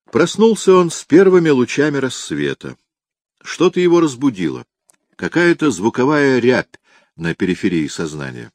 Проснулся он с первыми лучами рассвета. Что-то его разбудило. Какая-то звуковая рябь на периферии сознания.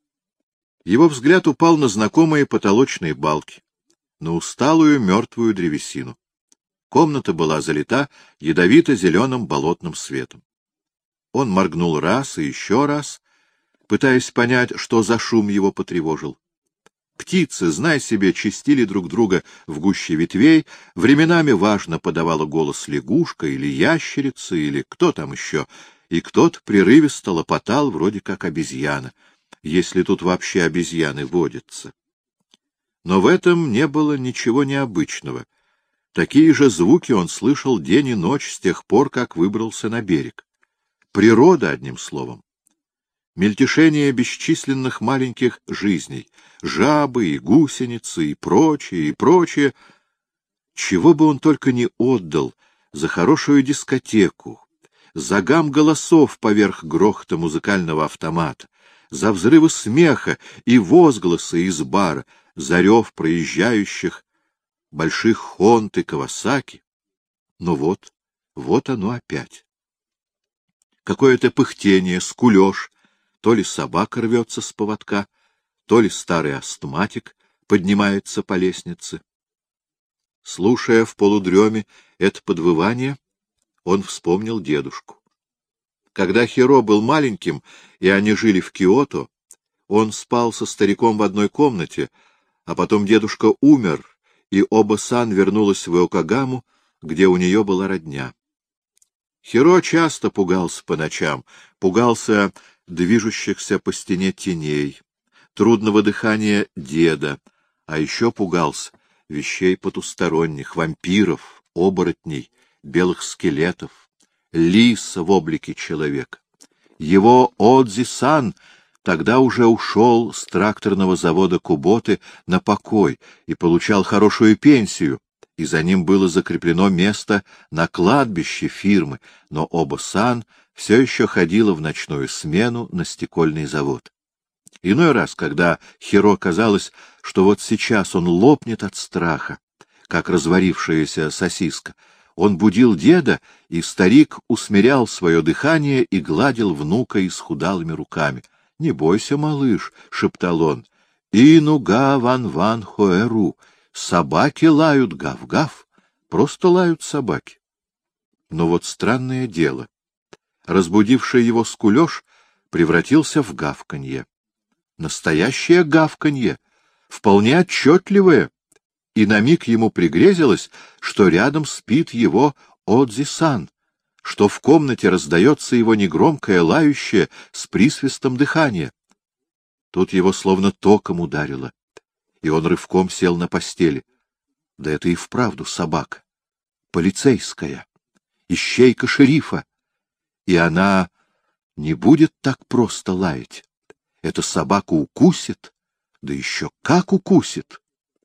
Его взгляд упал на знакомые потолочные балки, на усталую мертвую древесину. Комната была залита ядовито-зеленым болотным светом. Он моргнул раз и еще раз, пытаясь понять, что за шум его потревожил. Птицы, знай себе, чистили друг друга в гуще ветвей, временами важно подавала голос лягушка или ящерица, или кто там еще, и кто-то прерывисто лопотал, вроде как обезьяна, если тут вообще обезьяны водятся. Но в этом не было ничего необычного. Такие же звуки он слышал день и ночь с тех пор, как выбрался на берег. Природа, одним словом. Мельтешение бесчисленных маленьких жизней, жабы и гусеницы и прочее, и прочее. Чего бы он только не отдал за хорошую дискотеку, за гам голосов поверх грохота музыкального автомата, за взрывы смеха и возгласы из бара, за рев проезжающих больших Хонт и Кавасаки. Но вот оно опять. Какое-то пыхтение, скулёж, то ли собака рвется с поводка, то ли старый астматик поднимается по лестнице. Слушая в полудреме это подвывание, он вспомнил дедушку. Когда Хиро был маленьким, и они жили в Киото, он спал со стариком в одной комнате, а потом дедушка умер, и Оба-сан вернулась в Иокогаму, где у нее была родня. Хиро часто пугался по ночам, пугался движущихся по стене теней, трудного дыхания деда, а еще пугался вещей потусторонних, вампиров, оборотней, белых скелетов, лиса в облике человека. Его Одзи-сан тогда уже ушел с тракторного завода Куботы на покой и получал хорошую пенсию, и за ним было закреплено место на кладбище фирмы, но Оба-сан все еще ходила в ночную смену на стекольный завод. Иной раз, когда Хиро казалось, что вот сейчас он лопнет от страха, как разварившаяся сосиска, он будил деда, и старик усмирял свое дыхание и гладил внука исхудалыми руками. — Не бойся, малыш, — шептал он, — «Инуга ван-ван хоэру». Собаки лают гав-гав, просто лают собаки. Но вот странное дело. Разбудивший его скулёж превратился в гавканье. Настоящее гавканье, вполне отчетливое, и на миг ему пригрезилось, что рядом спит его Одзи-сан, что в комнате раздается его негромкое лающее с присвистом дыхание. Тут его словно током ударило, и он рывком сел на постели. Да это и вправду собака, полицейская, ищейка шерифа, и она не будет так просто лаять. Эта собака укусит, да еще как укусит.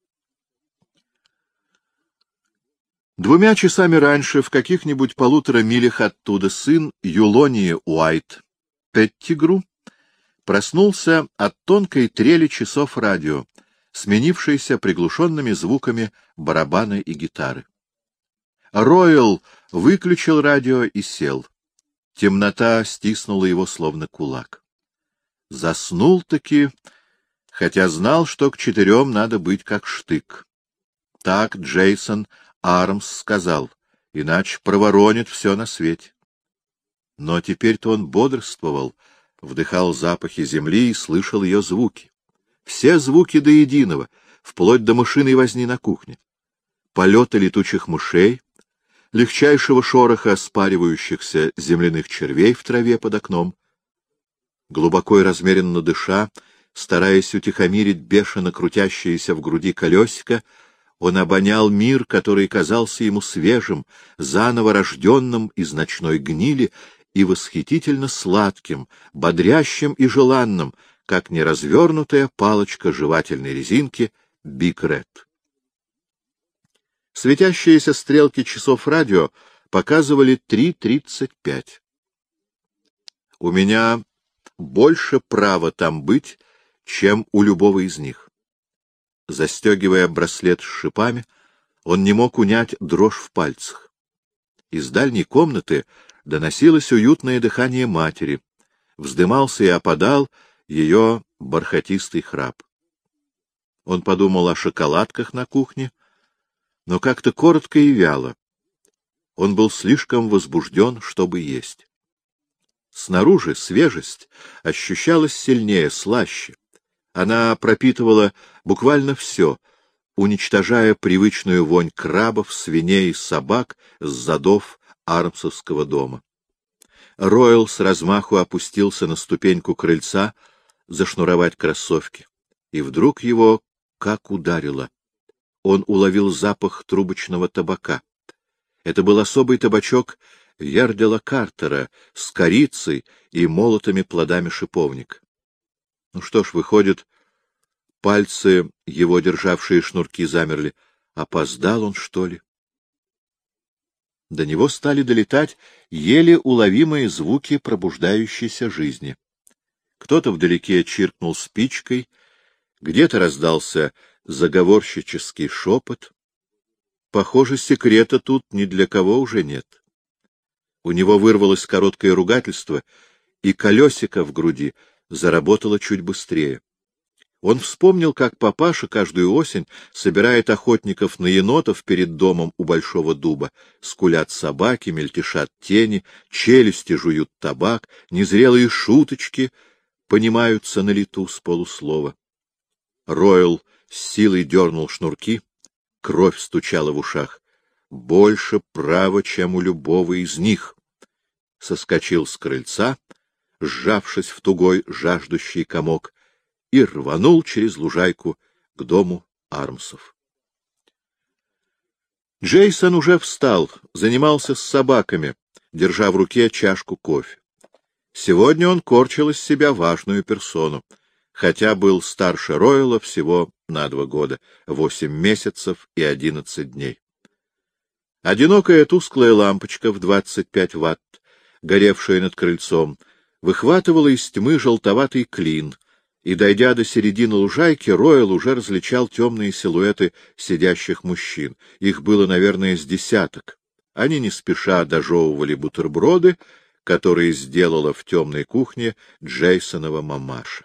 2 часами раньше, в каких-нибудь 1,5 милях оттуда, сын Юлонии Уайт, Петтигру, проснулся от тонкой трели часов радио, сменившейся приглушенными звуками барабана и гитары. Ройл выключил радио и сел. Темнота стиснула его словно кулак. Заснул-таки, хотя знал, что к 4 надо быть как штык. Так Джейсон Армс сказал, иначе проворонит все на свете. Но теперь-то он бодрствовал, вдыхал запахи земли и слышал ее звуки. Все звуки до единого, вплоть до мышиной возни на кухне. Полета летучих мышей, легчайшего шороха спаривающихся земляных червей в траве под окном. Глубоко и размеренно дыша, стараясь утихомирить бешено крутящееся в груди колесико, он обонял мир, который казался ему свежим, заново рожденным из ночной гнили и восхитительно сладким, бодрящим и желанным, как неразвернутая палочка жевательной резинки Биг Ред. Светящиеся стрелки часов радио показывали 3:35. У меня больше права там быть, чем у любого из них. Застегивая браслет с шипами, Он не мог унять дрожь в пальцах. Из дальней комнаты доносилось уютное дыхание матери, вздымался и опадал ее бархатистый храп. Он подумал о шоколадках на кухне, но как-то коротко и вяло. Он был слишком возбужден, чтобы есть. Снаружи свежесть ощущалась сильнее, слаще. Она пропитывала буквально все, уничтожая привычную вонь крабов, свиней и собак с задов Армсовского дома. Ройл с размаху опустился на ступеньку крыльца зашнуровать кроссовки, и вдруг его как ударило. Он уловил запах трубочного табака. Это был особый табачок Ярдела Картера с корицей и молотыми плодами шиповника. Ну что ж, выходит, пальцы, его державшие шнурки, замерли. Опоздал он, что ли? До него стали долетать еле уловимые звуки пробуждающейся жизни. Кто-то вдалеке чиркнул спичкой, где-то раздался заговорщический шепот. Похоже, секрета тут ни для кого уже нет. У него вырвалось короткое ругательство, и колесико в груди заработало чуть быстрее. Он вспомнил, как папаша каждую осень собирает охотников на енотов перед домом у большого дуба. Скулят собаки, мельтешат тени, челюсти жуют табак, незрелые шуточки понимаются на лету с полуслова. Ройл с силой дернул шнурки, кровь стучала в ушах. Больше права, чем у любого из них. Соскочил с крыльца, сжавшись в тугой жаждущий комок, и рванул через лужайку к дому Армсов. Джейсон уже встал, занимался с собаками, держа в руке чашку кофе. Сегодня он корчил из себя важную персону, хотя был старше Ройла всего на 2 года, 8 месяцев и 11 дней. Одинокая тусклая лампочка в 25 ватт, горевшая над крыльцом, выхватывала из тьмы желтоватый клин, и, дойдя до середины лужайки, Ройл уже различал темные силуэты сидящих мужчин. Их было, наверное, с десяток. Они не спеша дожевывали бутерброды, которые сделала в темной кухне Джейсонова мамаша.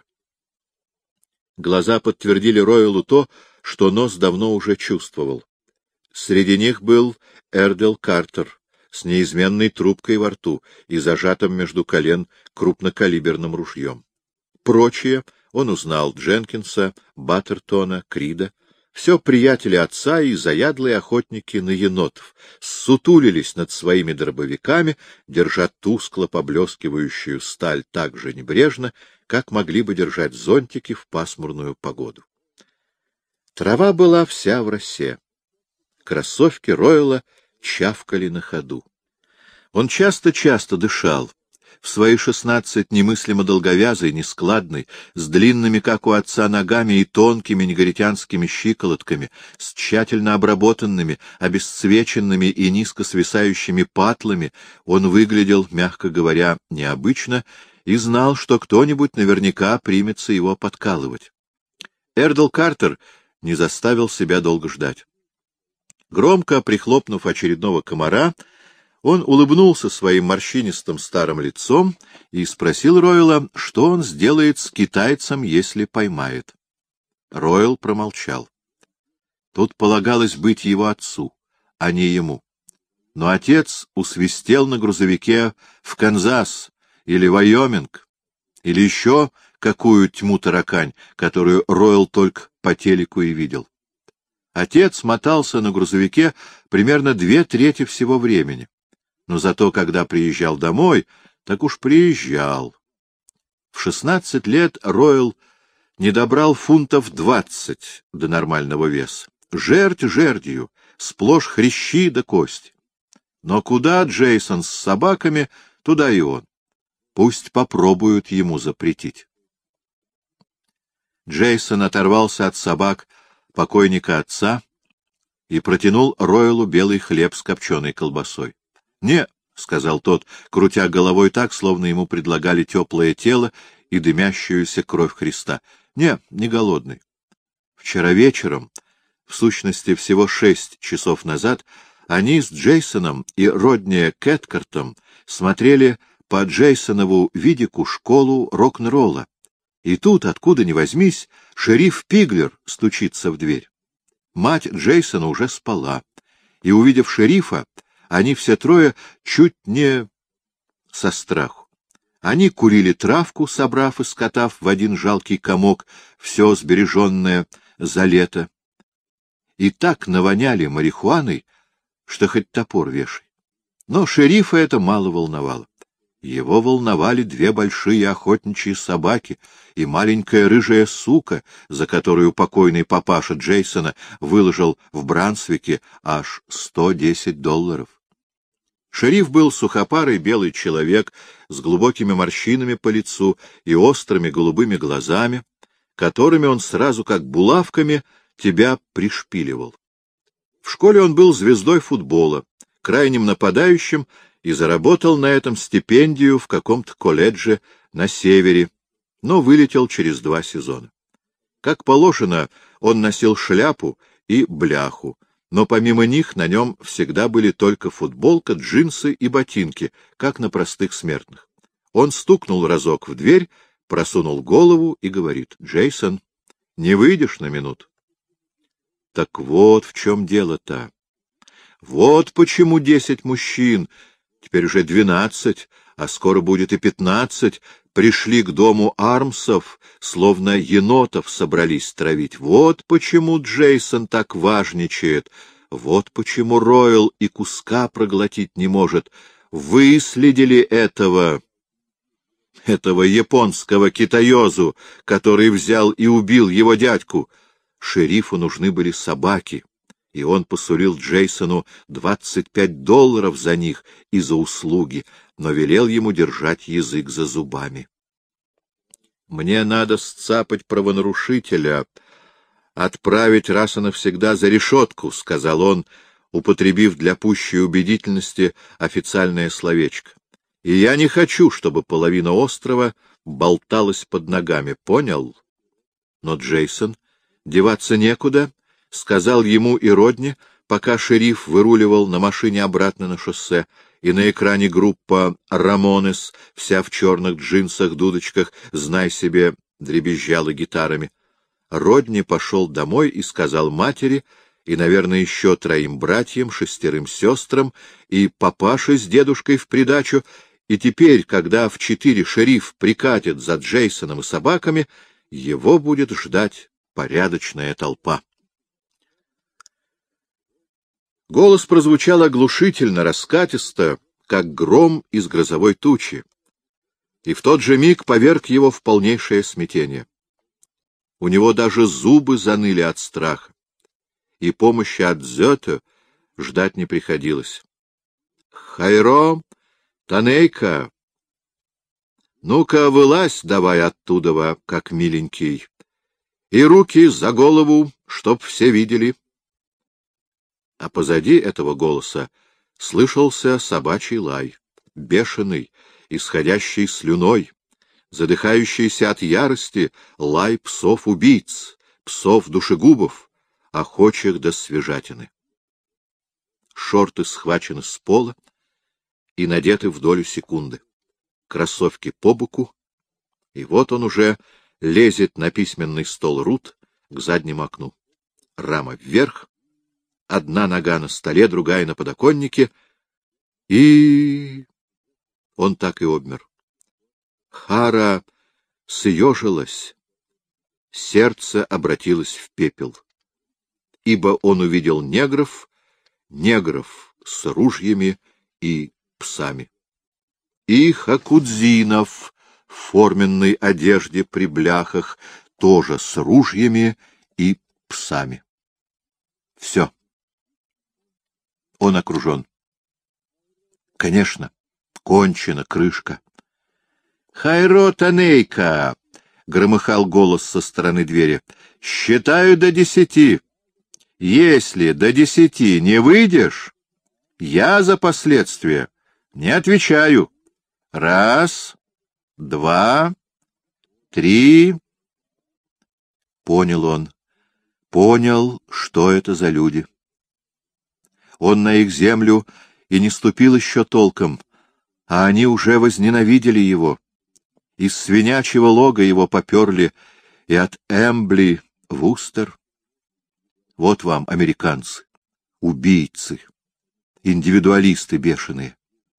Глаза подтвердили Ройлу то, что нос давно уже чувствовал. Среди них был Эрдел Картер с неизменной трубкой во рту и зажатым между колен крупнокалиберным ружьем. Прочие он узнал Дженкинса, Баттертона, Крида. Все приятели отца и заядлые охотники на енотов ссутулились над своими дробовиками, держа тускло поблескивающую сталь так же небрежно, как могли бы держать зонтики в пасмурную погоду. Трава была вся в росе. Кроссовки Ройла чавкали на ходу. Он часто-часто дышал. В свои 16 немыслимо долговязый, нескладный, с длинными, как у отца, ногами и тонкими негритянскими щиколотками, с тщательно обработанными, обесцвеченными и низко свисающими патлами, он выглядел, мягко говоря, необычно и знал, что кто-нибудь наверняка примется его подкалывать. Эрдел Картер не заставил себя долго ждать. Громко прихлопнув очередного комара, он улыбнулся своим морщинистым старым лицом и спросил Ройла, что он сделает с китайцем, если поймает. Ройл промолчал. Тут полагалось быть его отцу, а не ему. Но отец усвистел на грузовике в Канзас или Вайоминг, или еще какую тьму таракань, которую Ройл только по телеку и видел. Отец мотался на грузовике примерно 2/3 всего времени. Но зато, когда приезжал домой, так уж приезжал. В 16 лет Ройл не добрал фунтов 20 до нормального веса. Жерть жердью, сплошь хрящи да кости. Но куда Джейсон с собаками, туда и он. Пусть попробуют ему запретить. Джейсон оторвался от собак покойника отца и протянул Ройлу белый хлеб с копченой колбасой. — Не, — сказал тот, крутя головой так, словно ему предлагали теплое тело и дымящуюся кровь Христа. — Не голодный. Вчера вечером В сущности, всего 6 часов назад они с Джейсоном и Родни Кэткартом смотрели по Джейсонову видику школу рок-н-ролла. И тут, откуда ни возьмись, шериф Пиглер стучится в дверь. Мать Джейсона уже спала, и, увидев шерифа, они все трое чуть не со страху. Они курили травку, собрав и скотав в один жалкий комок все сбереженное за лето, и так навоняли марихуаной, что хоть топор вешай. Но шерифа это мало волновало. Его волновали 2 большие охотничьи собаки и маленькая рыжая сука, за которую покойный папаша Джейсона выложил в Брансвике аж $110. Шериф был сухопарый белый человек с глубокими морщинами по лицу и острыми голубыми глазами, которыми он сразу как булавками тебя пришпиливал. В школе он был звездой футбола, крайним нападающим, и заработал на этом стипендию в каком-то колледже на севере, но вылетел через 2 сезона. Как положено, он носил шляпу и бляху, но помимо них на нем всегда были только футболка, джинсы и ботинки, как на простых смертных. Он стукнул разок в дверь, просунул голову и говорит: «Джейсон, не выйдешь на минуту?» Так вот в чем дело-то. Вот почему 10 мужчин, теперь уже 12, а скоро будет и 15, пришли к дому Армсов, словно енотов собрались травить. Вот почему Джейсон так важничает, вот почему Ройл и куска проглотить не может. Выследили этого японского китаёзу, который взял и убил его дядьку. Шерифу нужны были собаки, и он посулил Джейсону $25 за них и за услуги, но велел ему держать язык за зубами. «Мне надо сцапать правонарушителя, отправить раз и навсегда за решетку», — сказал он, употребив для пущей убедительности официальное словечко. «И я не хочу, чтобы половина острова болталась под ногами, понял?» Но Джейсон, деваться некуда, сказал ему и Родни, пока шериф выруливал на машине обратно на шоссе, и на экране группа «Рамонес», вся в черных джинсах-дудочках, знай себе, дребезжала гитарами. Родни пошел домой и сказал матери, и, наверное, еще 3 братьям, 6 сестрам, и папаше с дедушкой в придачу, и теперь, когда в 4 шериф прикатит за Джейсоном и собаками, его будет ждать порядочная толпа. Голос прозвучал оглушительно, раскатисто, как гром из грозовой тучи, и в тот же миг поверг его в полнейшее смятение. У него даже зубы заныли от страха, и помощи от Зёте ждать не приходилось. «Хайро, Танейка! Ну-ка, вылазь давай оттуда, как миленький, и руки за голову, чтоб все видели». А позади этого голоса слышался собачий лай, бешеный, исходящий слюной, задыхающийся от ярости лай псов-убийц, псов-душегубов, охочих до свежатины. Шорты схвачены с пола и надеты в долю секунды, кроссовки по боку, и вот он уже лезет на письменный стол Рут к заднему окну. Рама вверх, одна нога на столе, другая на подоконнике, и... Он так и обмер. Хара съежилась, сердце обратилось в пепел, ибо он увидел негров с ружьями и псами, и хакудзинов в форменной одежде при бляхах, тоже с ружьями и псами. Все. Он окружен. Конечно, кончена крышка. «Хайро, Танейка!» — громыхал голос со стороны двери. «Считаю до 10. Если до 10 не выйдешь, я за последствия не отвечаю. 1, 2, 3...» Понял он. понял, что это за люди. Он на их землю и не ступил еще толком, а они уже возненавидели его. Из свинячьего лога его поперли и от Эмбли в Устер. Вот вам американцы, убийцы, индивидуалисты бешеные.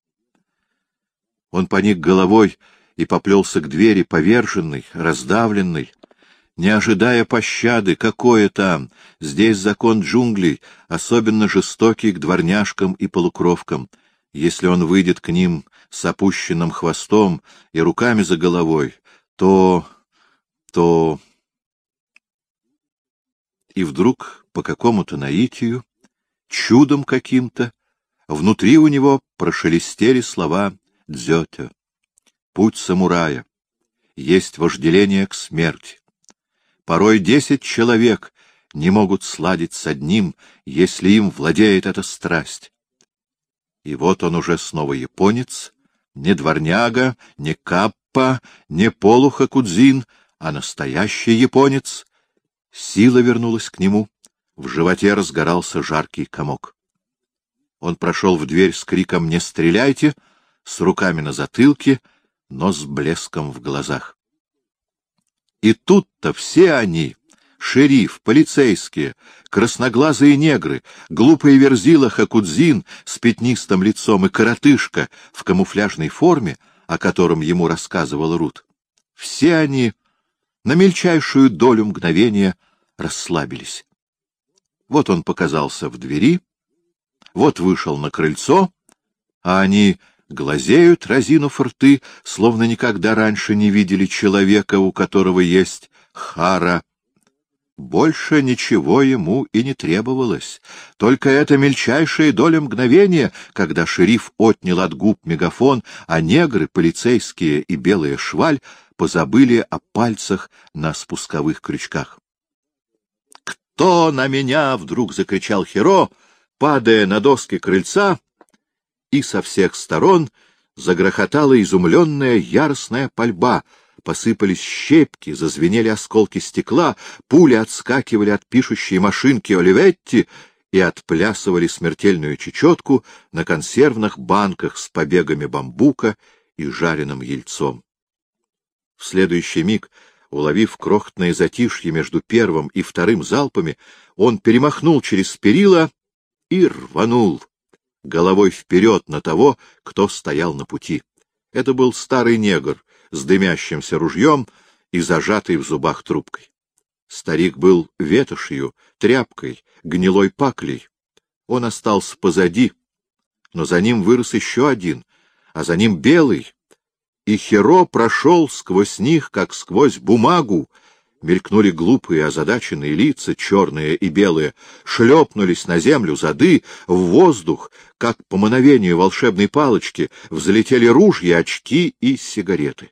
Он поник головой и поплелся к двери, поверженный, раздавленный, не ожидая пощады. Какое там? Здесь закон джунглей, особенно жестокий к дворняжкам и полукровкам. Если он выйдет к ним с опущенным хвостом и руками за головой, то... И вдруг, по какому-то наитию, чудом каким-то, внутри у него прошелестели слова дзёте. Путь самурая. Есть вожделение к смерти. Порой 10 человек не могут сладить с одним, если им владеет эта страсть. И вот он уже снова японец, не дворняга, не каппа, не полухакудзин, а настоящий японец. Сила вернулась к нему, в животе разгорался жаркий комок. Он прошел в дверь с криком «Не стреляйте!», с руками на затылке, но с блеском в глазах. И тут-то все они, шериф, полицейские, красноглазые негры, глупый верзила Хакудзин с пятнистым лицом и коротышка в камуфляжной форме, о котором ему рассказывал Рут, все они на мельчайшую долю мгновения расслабились. Вот он показался в двери, вот вышел на крыльцо, а они глазеют, разинув рты, словно никогда раньше не видели человека, у которого есть хара. Больше ничего ему и не требовалось. Только эта мельчайшая доля мгновения, когда шериф отнял от губ мегафон, а негры, полицейские и белая шваль позабыли о пальцах на спусковых крючках. «Кто на меня?» — вдруг закричал Хиро, падая на доски крыльца, и со всех сторон загрохотала изумленная яростная пальба. Посыпались щепки, зазвенели осколки стекла, пули отскакивали от пишущей машинки Оливетти и отплясывали смертельную чечетку на консервных банках с побегами бамбука и жареным яйцом. В следующий миг, уловив крохотное затишье между первым и вторым залпами, он перемахнул через перила и рванул головой вперед на того, кто стоял на пути. Это был старый негр с дымящимся ружьем и зажатой в зубах трубкой. Старик был ветошью, тряпкой, гнилой паклей. Он остался позади, но за ним вырос еще один, а за ним белый, и Хиро прошел сквозь них, как сквозь бумагу. Мелькнули глупые озадаченные лица, черные и белые, шлепнулись на землю зады, в воздух, как по мановению волшебной палочки, взлетели ружья, очки и сигареты.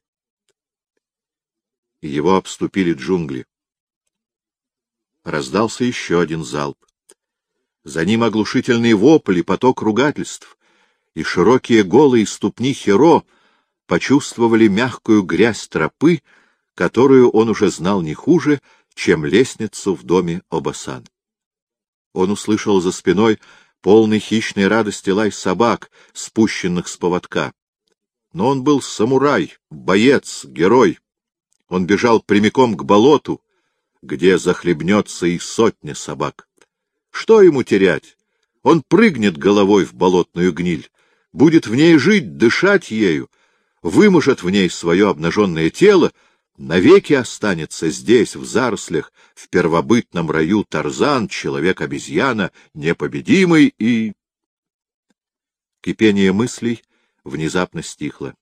Его обступили джунгли. Раздался еще один залп. За ним оглушительный вопль и поток ругательств, и широкие голые ступни Хиро почувствовали мягкую грязь тропы, которую он уже знал не хуже, чем лестницу в доме Обасан. Он услышал за спиной полный хищной радости лай собак, спущенных с поводка. Но он был самурай, боец, герой. Он бежал прямиком к болоту, где захлебнется и сотня собак. Что ему терять? Он прыгнет головой в болотную гниль, будет в ней жить, дышать ею, выможет в ней свое обнаженное тело, навеки останется здесь, в зарослях, в первобытном раю Тарзан, человек-обезьяна, непобедимый и... Кипение мыслей внезапно стихло.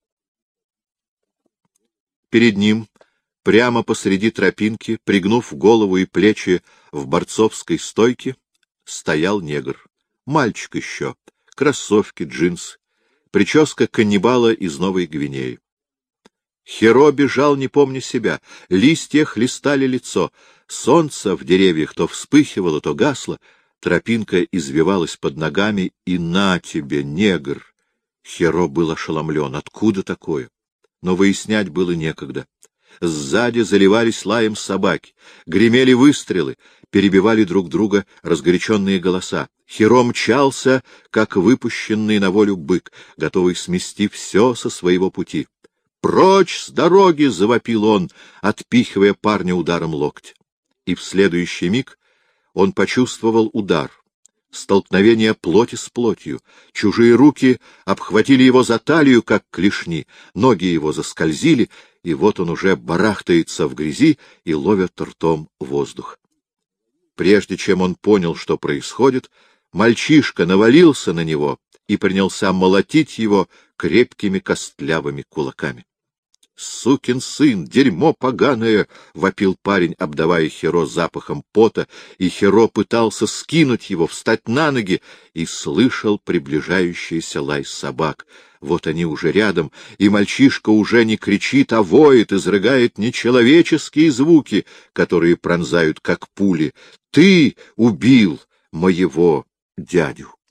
Перед ним, прямо посреди тропинки, пригнув голову и плечи в борцовской стойке, стоял негр. Мальчик еще, кроссовки, джинсы, прическа каннибала из Новой Гвинеи. Хиро бежал, не помня себя, листья хлестали лицо, солнце в деревьях то вспыхивало, то гасло, тропинка извивалась под ногами, и на тебе, негр! Хиро был ошеломлен. Откуда такое? Но выяснять было некогда. Сзади заливались лаем собаки, гремели выстрелы, перебивали друг друга разгоряченные голоса. Хиро мчался, как выпущенный на волю бык, готовый смести все со своего пути. «Прочь с дороги!» — завопил он, отпихивая парня ударом локтя. И в следующий миг он почувствовал удар. Столкновение плоти с плотью. Чужие руки обхватили его за талию, как клешни, ноги его заскользили, и вот он уже барахтается в грязи и ловит ртом воздух. Прежде чем он понял, что происходит, мальчишка навалился на него и принялся молотить его крепкими костлявыми кулаками. — Сукин сын, дерьмо поганое! — вопил парень, обдавая Хиро запахом пота, и Хиро пытался скинуть его, встать на ноги, и слышал приближающийся лай собак. Вот они уже рядом, и мальчишка уже не кричит, а воет, изрыгает нечеловеческие звуки, которые пронзают, как пули. — Ты убил моего дядю!